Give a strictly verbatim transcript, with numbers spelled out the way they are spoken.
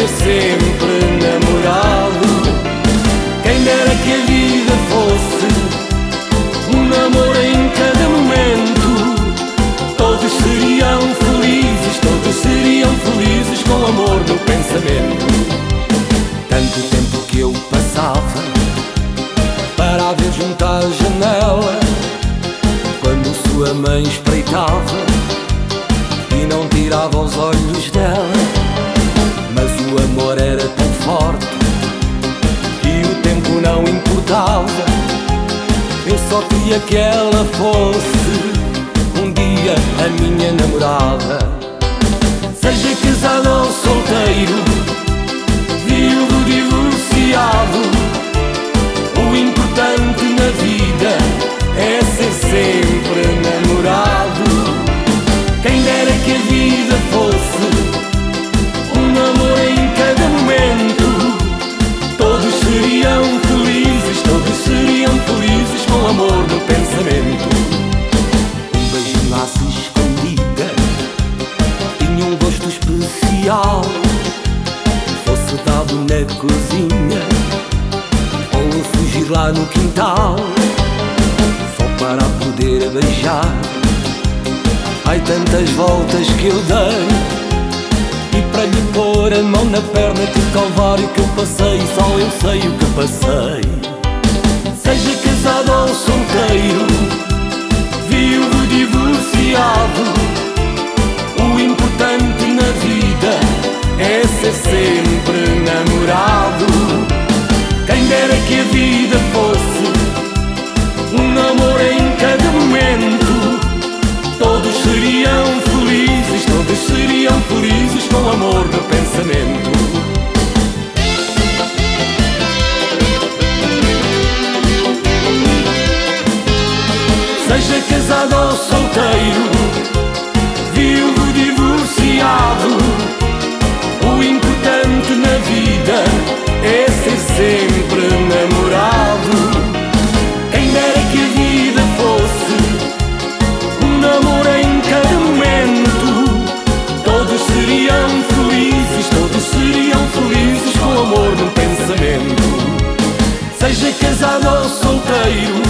ser sempre namorado. Quem dera que a vida fosse um namoro em cada momento. Todos seriam felizes, todos seriam felizes com amor no pensamento. Tanto tempo que eu passava para a ver junto à janela, quando sua mãe espreitava e não tirava os olhos dela. Mas o amor era tão forte e o tempo não importava. Eu só queria que ela fosse um dia a minha namorada. Seja casado ou solteiro, viúvo, divorciado, o importante na vida é ser sempre namorado. Quem dera que a vida fosse um namoro em cada momento. Todos seriam felizes, todos seriam felizes com amor no pensamento. Um beijinho à escondida tinha um gosto especial. Fosse dado na cozinha ou fugir lá no quintal, só para poder beijar. Ai, tantas voltas que eu dei, e para lhe pôr a mão na perna, que calvário que eu passei, só eu sei o que passei. Seja casado ou solteiro, viúvo, divorciado, o importante na vida é ser sempre namorado. Quem dera que a vida fosse um namoro em cada momento. Todos seriam felizes, todos seriam felizes com amor no pensamento. Seja casado ou solteiro, viúvo, divorciado, o importante na vida é ser sempre namorado. Quem dera que a vida fosse um namoro em cada momento. Todos seriam felizes, todos seriam felizes com amor no pensamento. Seja casado ou solteiro,